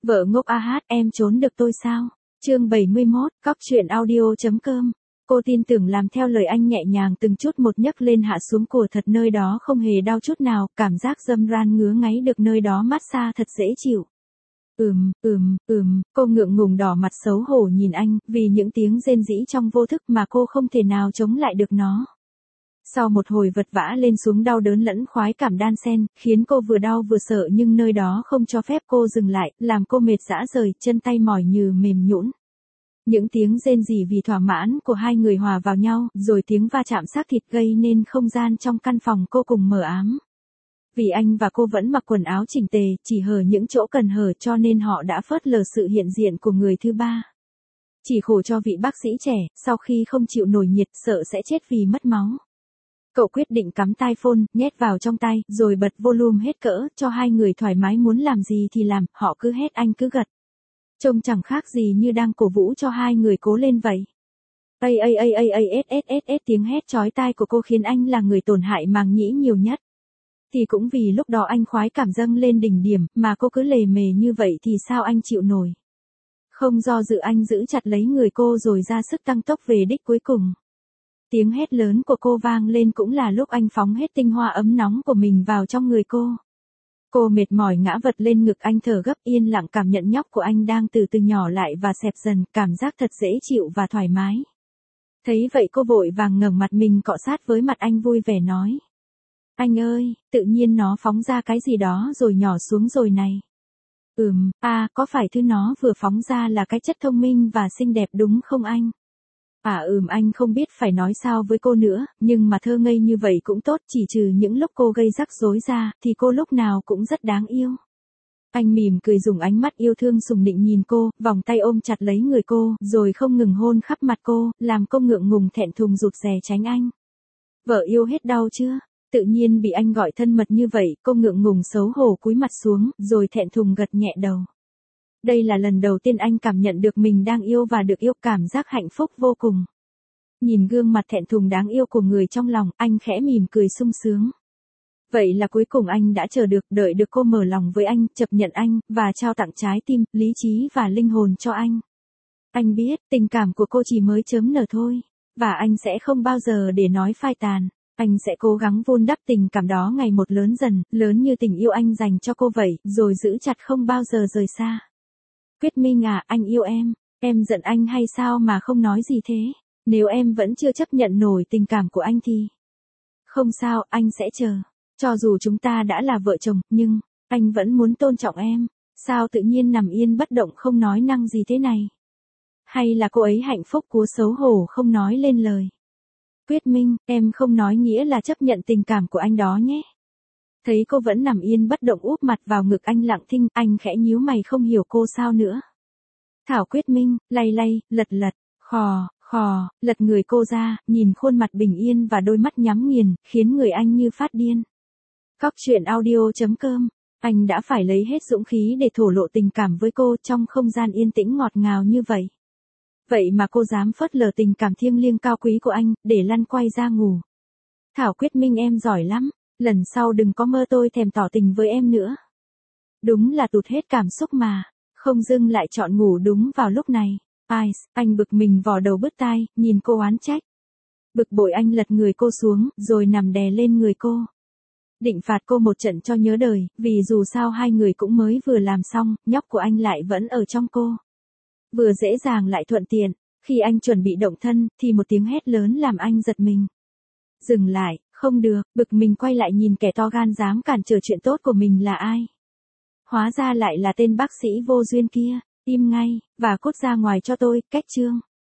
Vợ ngốc a hát, em trốn được tôi sao? Chương 71, cóc truyện audio.com. Cô tin tưởng làm theo lời anh, nhẹ nhàng từng chút một nhấc lên hạ xuống của thật, nơi đó không hề đau chút nào, cảm giác dâm ran ngứa ngáy được nơi đó massage thật dễ chịu. Cô ngượng ngùng đỏ mặt xấu hổ nhìn anh, vì những tiếng rên rỉ trong vô thức mà cô không thể nào chống lại được nó. Sau một hồi vật vã lên xuống đau đớn lẫn khoái cảm đan xen, khiến cô vừa đau vừa sợ, nhưng nơi đó không cho phép cô dừng lại, làm cô mệt rã rời, chân tay mỏi như mềm nhũn. Những tiếng rên rỉ vì thỏa mãn của hai người hòa vào nhau, rồi tiếng va chạm xác thịt gây nên không gian trong căn phòng cô cùng mờ ám. Vì anh và cô vẫn mặc quần áo chỉnh tề, chỉ hở những chỗ cần hở, cho nên họ đã phớt lờ sự hiện diện của người thứ ba. Chỉ khổ cho vị bác sĩ trẻ, sau khi không chịu nổi nhiệt, sợ sẽ chết vì mất máu. Cậu quyết định cắm tai phone, nhét vào trong tay, rồi bật volume hết cỡ, cho hai người thoải mái, muốn làm gì thì làm, họ cứ hét anh cứ gật. Trông chẳng khác gì như đang cổ vũ cho hai người cố lên vậy. Tiếng hét chói tai của cô khiến anh là người tổn hại màng nhĩ nhiều nhất. Thì cũng vì lúc đó anh khoái cảm dâng lên đỉnh điểm, mà cô cứ lề mề như vậy thì sao anh chịu nổi. Không do dự, anh giữ chặt lấy người cô rồi ra sức tăng tốc về đích cuối cùng. Tiếng hét lớn của cô vang lên cũng là lúc anh phóng hết tinh hoa ấm nóng của mình vào trong người cô. Cô mệt mỏi ngã vật lên ngực anh, thở gấp, yên lặng cảm nhận nhóc của anh đang từ từ nhỏ lại và xẹp dần, cảm giác thật dễ chịu và thoải mái. Thấy vậy cô vội vàng ngẩng mặt mình cọ sát với mặt anh, vui vẻ nói. Anh ơi, tự nhiên nó phóng ra cái gì đó rồi nhỏ xuống rồi này. Có phải thứ nó vừa phóng ra là cái chất thông minh và xinh đẹp đúng không anh? Anh không biết phải nói sao với cô nữa, nhưng mà thơ ngây như vậy cũng tốt, chỉ trừ những lúc cô gây rắc rối ra, thì cô lúc nào cũng rất đáng yêu. Anh mỉm cười, dùng ánh mắt yêu thương sùng nịnh nhìn cô, vòng tay ôm chặt lấy người cô, rồi không ngừng hôn khắp mặt cô, làm cô ngượng ngùng thẹn thùng rụt rè tránh anh. Vợ yêu hết đau chưa? Tự nhiên bị anh gọi thân mật như vậy, cô ngượng ngùng xấu hổ cúi mặt xuống, rồi thẹn thùng gật nhẹ đầu. Đây là lần đầu tiên anh cảm nhận được mình đang yêu và được yêu, cảm giác hạnh phúc vô cùng. Nhìn gương mặt thẹn thùng đáng yêu của người trong lòng, anh khẽ mỉm cười sung sướng. Vậy là cuối cùng anh đã chờ được, đợi được cô mở lòng với anh, chấp nhận anh, và trao tặng trái tim, lý trí và linh hồn cho anh. Anh biết, tình cảm của cô chỉ mới chớm nở thôi, và anh sẽ không bao giờ để nói phai tàn. Anh sẽ cố gắng vun đắp tình cảm đó ngày một lớn dần, lớn như tình yêu anh dành cho cô vậy, rồi giữ chặt không bao giờ rời xa. Quyết Minh à, anh yêu em giận anh hay sao mà không nói gì thế? Nếu em vẫn chưa chấp nhận nổi tình cảm của anh thì... Không sao, anh sẽ chờ. Cho dù chúng ta đã là vợ chồng, nhưng, anh vẫn muốn tôn trọng em. Sao tự nhiên nằm yên bất động không nói năng gì thế này? Hay là cô ấy hạnh phúc cúa xấu hổ không nói lên lời? Quyết Minh, em không nói nghĩa là chấp nhận tình cảm của anh đó nhé. Thấy cô vẫn nằm yên bất động úp mặt vào ngực anh lặng thinh, anh khẽ nhíu mày không hiểu cô sao nữa. Thảo Quyết Minh, lay, lật, lật người cô ra, nhìn khuôn mặt bình yên và đôi mắt nhắm nghiền, khiến người anh như phát điên. Cóc truyện audio.com, anh đã phải lấy hết dũng khí để thổ lộ tình cảm với cô trong không gian yên tĩnh ngọt ngào như vậy. Vậy mà cô dám phớt lờ tình cảm thiêng liêng cao quý của anh, để lăn quay ra ngủ. Thảo Quyết Minh, em giỏi lắm, lần sau đừng có mơ tôi thèm tỏ tình với em nữa. Đúng là tụt hết cảm xúc mà, không dưng lại chọn ngủ đúng vào lúc này. Anh bực mình vò đầu bứt tai, nhìn cô oán trách. Bực bội anh lật người cô xuống, rồi nằm đè lên người cô. Định phạt cô một trận cho nhớ đời, vì dù sao hai người cũng mới vừa làm xong, nhóc của anh lại vẫn ở trong cô. Vừa dễ dàng lại thuận tiện, khi anh chuẩn bị động thân, thì một tiếng hét lớn làm anh giật mình. Dừng lại, không được, bực mình quay lại nhìn kẻ to gan dám cản trở chuyện tốt của mình là ai. Hóa ra lại là tên bác sĩ vô duyên kia, im ngay, và cút ra ngoài cho tôi, cách chương.